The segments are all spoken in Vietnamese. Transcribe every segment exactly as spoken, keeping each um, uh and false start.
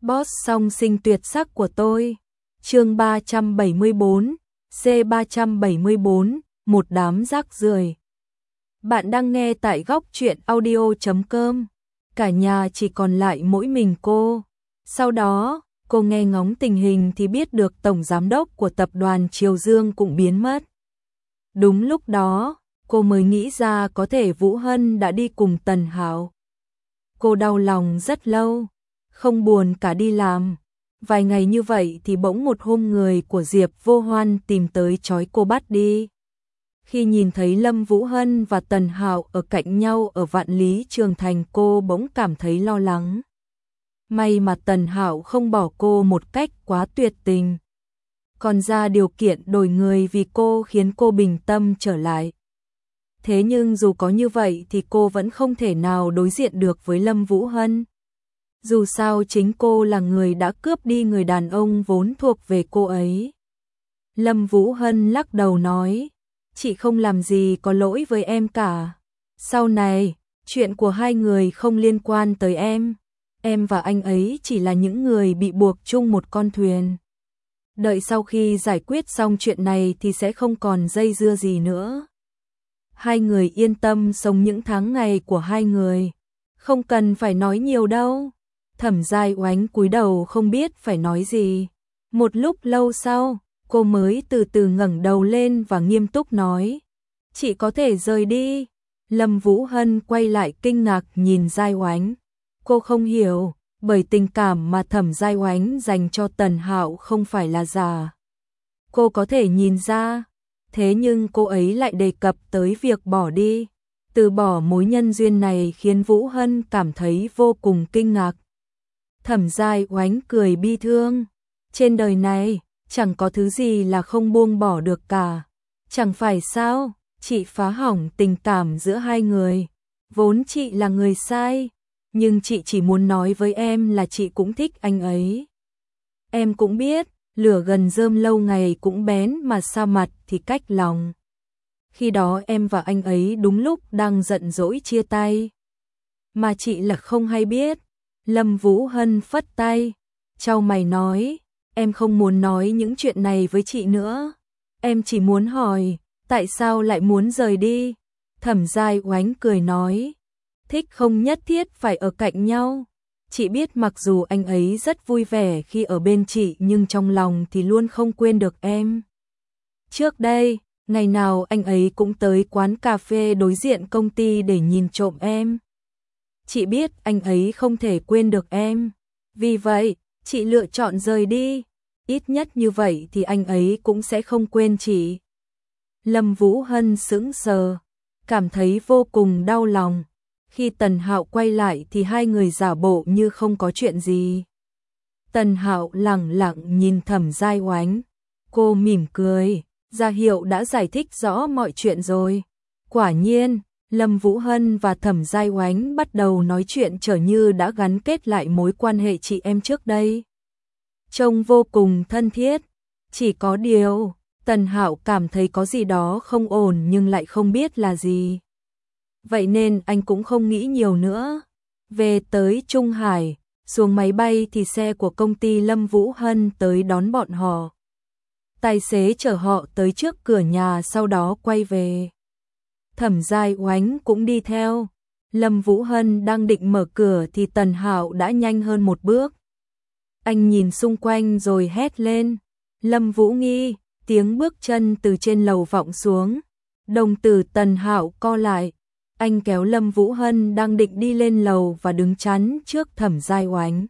Boss song sinh tuyệt sắc của tôi. Chương ba trăm bảy mươi bốn, C ba trăm bảy mươi bốn, một đám rác rưởi. Bạn đang nghe tại góc truyện audio chấm com. Cả nhà chỉ còn lại mỗi mình cô. Sau đó, cô nghe ngóng tình hình thì biết được tổng giám đốc của tập đoàn Triều Dương cũng biến mất. Đúng lúc đó, cô mới nghĩ ra có thể Vũ Hân đã đi cùng Tần Hạo. Cô đau lòng rất lâu, không buồn cả đi làm. Vài ngày như vậy thì bỗng một hôm người của Diệp Vô Hoan tìm tới trói cô bắt đi. Khi nhìn thấy Lâm Vũ Hân và Tần Hạo ở cạnh nhau ở Vạn Lý Trường Thành, cô bỗng cảm thấy lo lắng. May mà Tần Hạo không bỏ cô một cách quá tuyệt tình, còn ra điều kiện đổi người vì cô, khiến cô bình tâm trở lại. Thế nhưng dù có như vậy thì cô vẫn không thể nào đối diện được với Lâm Vũ Hân. Dù sao chính cô là người đã cướp đi người đàn ông vốn thuộc về cô ấy. Lâm Vũ Hân lắc đầu nói, chị không làm gì có lỗi với em cả. Sau này, chuyện của hai người không liên quan tới em. Em và anh ấy chỉ là những người bị buộc chung một con thuyền. Đợi sau khi giải quyết xong chuyện này thì sẽ không còn dây dưa gì nữa. Hai người yên tâm sống những tháng ngày của hai người. Không cần phải nói nhiều đâu. Thẩm Giai Oánh cúi đầu không biết phải nói gì. Một lúc lâu sau, cô mới từ từ ngẩng đầu lên và nghiêm túc nói, chị có thể rời đi. Lâm Vũ Hân quay lại kinh ngạc nhìn Giai Oánh. Cô không hiểu, bởi tình cảm mà Thẩm Giai Oánh dành cho Tần Hạo không phải là giả. Cô có thể nhìn ra, thế nhưng cô ấy lại đề cập tới việc bỏ đi. Từ bỏ mối nhân duyên này khiến Vũ Hân cảm thấy vô cùng kinh ngạc. Thẩm Giai Oánh cười bi thương. Trên đời này, chẳng có thứ gì là không buông bỏ được cả. Chẳng phải sao, chị phá hỏng tình cảm giữa hai người. Vốn chị là người sai, nhưng chị chỉ muốn nói với em là chị cũng thích anh ấy. Em cũng biết, lửa gần rơm lâu ngày cũng bén mà xa mặt thì cách lòng. Khi đó em và anh ấy đúng lúc đang giận dỗi chia tay. Mà chị là không hay biết. Lâm Vũ Hân phất tay, chau mày nói, em không muốn nói những chuyện này với chị nữa. Em chỉ muốn hỏi, tại sao lại muốn rời đi? Thẩm Giai Oánh cười nói, thích không nhất thiết phải ở cạnh nhau. Chị biết mặc dù anh ấy rất vui vẻ khi ở bên chị nhưng trong lòng thì luôn không quên được em. Trước đây, ngày nào anh ấy cũng tới quán cà phê đối diện công ty để nhìn trộm em. Chị biết anh ấy không thể quên được em. Vì vậy, chị lựa chọn rời đi. Ít nhất như vậy thì anh ấy cũng sẽ không quên chị. Lâm Vũ Hân sững sờ, cảm thấy vô cùng đau lòng. Khi Tần Hạo quay lại thì hai người giả bộ như không có chuyện gì. Tần Hạo lẳng lặng nhìn Thẩm Giai Oánh. Cô mỉm cười, ra hiệu đã giải thích rõ mọi chuyện rồi. Quả nhiên, Lâm Vũ Hân và Thẩm Giai Oánh bắt đầu nói chuyện trở như đã gắn kết lại mối quan hệ chị em trước đây. Trông vô cùng thân thiết. Chỉ có điều, Tần Hạo cảm thấy có gì đó không ổn nhưng lại không biết là gì. Vậy nên anh cũng không nghĩ nhiều nữa. Về tới Trung Hải, xuống máy bay thì xe của công ty Lâm Vũ Hân tới đón bọn họ. Tài xế chở họ tới trước cửa nhà sau đó quay về. Thẩm Giai Oánh cũng đi theo. Lâm Vũ Hân đang định mở cửa thì Tần Hạo đã nhanh hơn một bước. Anh nhìn xung quanh rồi hét lên, Lâm Vũ Nghi. Tiếng bước chân từ trên lầu vọng xuống. Đồng tử Tần Hạo co lại. Anh kéo Lâm Vũ Hân đang định đi lên lầu và đứng chắn trước Thẩm Giai Oánh.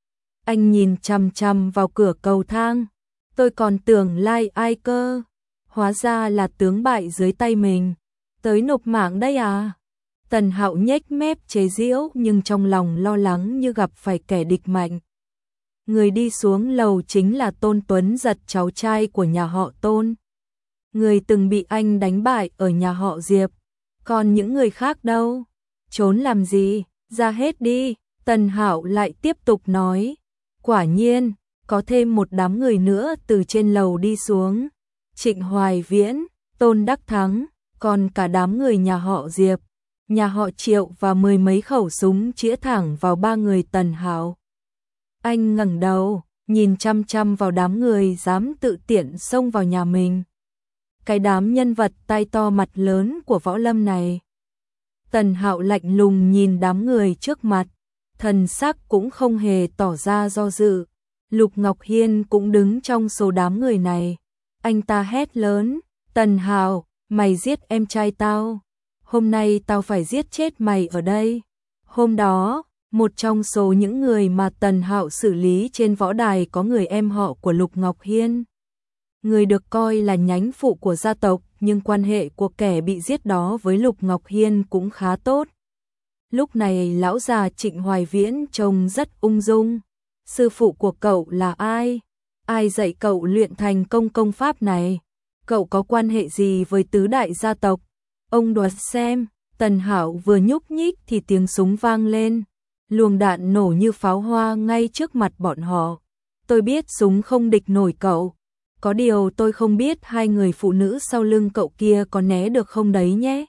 Anh nhìn chằm chằm vào cửa cầu thang. Tôi còn tưởng lai ai cơ. Hóa ra là tướng bại dưới tay mình. Tới nộp mạng đây à? Tần Hạo nhếch mép chế giễu nhưng trong lòng lo lắng như gặp phải kẻ địch mạnh. Người đi xuống lầu chính là Tôn Tuấn Giật, cháu trai của nhà họ Tôn. Người từng bị anh đánh bại ở nhà họ Diệp. Còn những người khác đâu? Trốn làm gì? Ra hết đi. Tần Hạo lại tiếp tục nói. Quả nhiên, có thêm một đám người nữa từ trên lầu đi xuống. Trịnh Hoài Viễn, Tôn Đắc Thắng, còn cả đám người nhà họ Diệp, nhà họ Triệu và mười mấy khẩu súng chĩa thẳng vào ba người Tần Hạo. Anh ngẩng đầu, nhìn chăm chăm vào đám người dám tự tiện xông vào nhà mình. Cái đám nhân vật tai to mặt lớn của võ lâm này. Tần Hạo lạnh lùng nhìn đám người trước mặt, thần sắc cũng không hề tỏ ra do dự. Lục Ngọc Hiên cũng đứng trong số đám người này. Anh ta hét lớn, Tần Hạo, mày giết em trai tao. Hôm nay tao phải giết chết mày ở đây. Hôm đó, một trong số những người mà Tần Hạo xử lý trên võ đài có người em họ của Lục Ngọc Hiên. Người được coi là nhánh phụ của gia tộc, nhưng quan hệ của kẻ bị giết đó với Lục Ngọc Hiên cũng khá tốt. Lúc này lão già Trịnh Hoài Viễn trông rất ung dung. Sư phụ của cậu là ai? Ai dạy cậu luyện thành công công pháp này? Cậu có quan hệ gì với tứ đại gia tộc? Ông đoán xem. Tần Hạo vừa nhúc nhích thì tiếng súng vang lên. Luồng đạn nổ như pháo hoa ngay trước mặt bọn họ. Tôi biết súng không địch nổi cậu. Có điều tôi không biết hai người phụ nữ sau lưng cậu kia có né được không đấy nhé.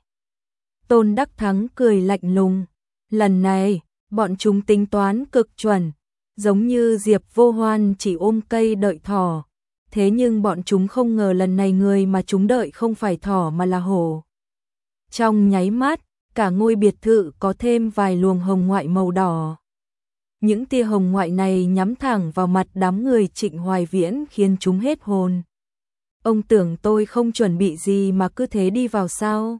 Tôn Đắc Thắng cười lạnh lùng. Lần này, bọn chúng tính toán cực chuẩn. Giống như Diệp Vô Hoan chỉ ôm cây đợi thỏ. Thế nhưng bọn chúng không ngờ lần này người mà chúng đợi không phải thỏ mà là hổ. Trong nháy mắt, cả ngôi biệt thự có thêm vài luồng hồng ngoại màu đỏ. Những tia hồng ngoại này nhắm thẳng vào mặt đám người Trịnh Hoài Viễn khiến chúng hết hồn. Ông tưởng tôi không chuẩn bị gì mà cứ thế đi vào sao?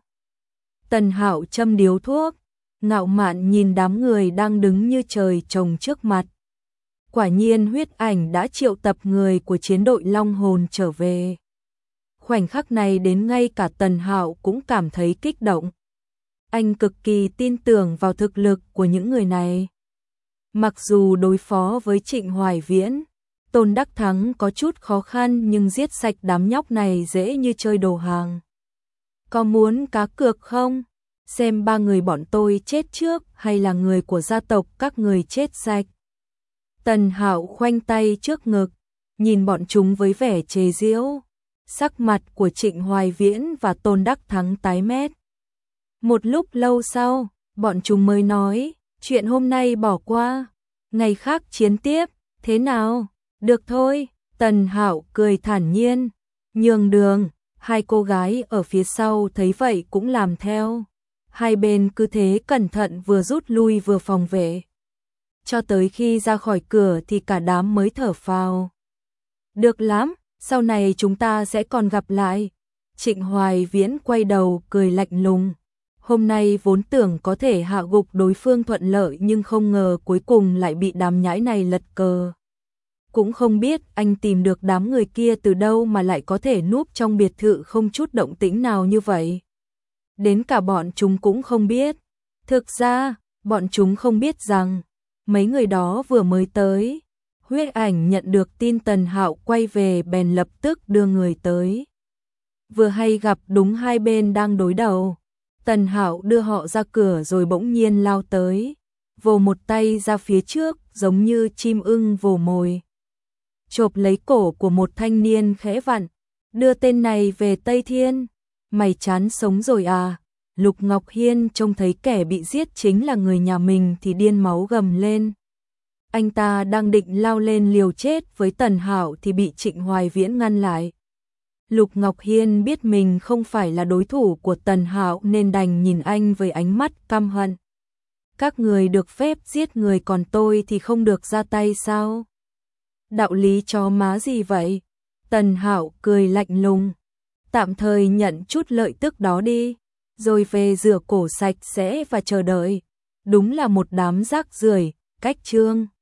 Tần Hạo châm điếu thuốc, ngạo mạn nhìn đám người đang đứng như trời trồng trước mặt. Quả nhiên huyết ảnh đã triệu tập người của chiến đội Long Hồn trở về. Khoảnh khắc này đến ngay cả Tần Hạo cũng cảm thấy kích động. Anh cực kỳ tin tưởng vào thực lực của những người này. Mặc dù đối phó với Trịnh Hoài Viễn, Tôn Đắc Thắng có chút khó khăn nhưng giết sạch đám nhóc này dễ như chơi đồ hàng. Có muốn cá cược không? Xem ba người bọn tôi chết trước hay là người của gia tộc các người chết sạch. Tần Hạo khoanh tay trước ngực, nhìn bọn chúng với vẻ chế giễu. Sắc mặt của Trịnh Hoài Viễn và Tôn Đắc Thắng tái mét. Một lúc lâu sau, bọn chúng mới nói, chuyện hôm nay bỏ qua, ngày khác chiến tiếp, thế nào? Được thôi, Tần Hạo cười thản nhiên, nhường đường, hai cô gái ở phía sau thấy vậy cũng làm theo. Hai bên cứ thế cẩn thận vừa rút lui vừa phòng vệ. Cho tới khi ra khỏi cửa thì cả đám mới thở phào. Được lắm, sau này chúng ta sẽ còn gặp lại. Trịnh Hoài Viễn quay đầu cười lạnh lùng. Hôm nay vốn tưởng có thể hạ gục đối phương thuận lợi nhưng không ngờ cuối cùng lại bị đám nhãi này lật cờ. Cũng không biết anh tìm được đám người kia từ đâu mà lại có thể núp trong biệt thự không chút động tĩnh nào như vậy. Đến cả bọn chúng cũng không biết. Thực ra, bọn chúng không biết rằng mấy người đó vừa mới tới. Huyết ảnh nhận được tin Tần Hạo quay về bèn lập tức đưa người tới. Vừa hay gặp đúng hai bên đang đối đầu. Tần Hạo đưa họ ra cửa rồi bỗng nhiên lao tới, vồ một tay ra phía trước giống như chim ưng vồ mồi. Chộp lấy cổ của một thanh niên khẽ vặn, đưa tên này về Tây Thiên. Mày chán sống rồi à? Lục Ngọc Hiên trông thấy kẻ bị giết chính là người nhà mình thì điên máu gầm lên. Anh ta đang định lao lên liều chết với Tần Hạo thì bị Trịnh Hoài Viễn ngăn lại. Lục Ngọc Hiên biết mình không phải là đối thủ của Tần Hạo nên đành nhìn anh với ánh mắt căm hận. Các người được phép giết người còn tôi thì không được ra tay sao? Đạo lý chó má gì vậy? Tần Hạo cười lạnh lùng. Tạm thời nhận chút lợi tức đó đi, rồi về rửa cổ sạch sẽ và chờ đợi. Đúng là một đám rác rưởi, cách chương.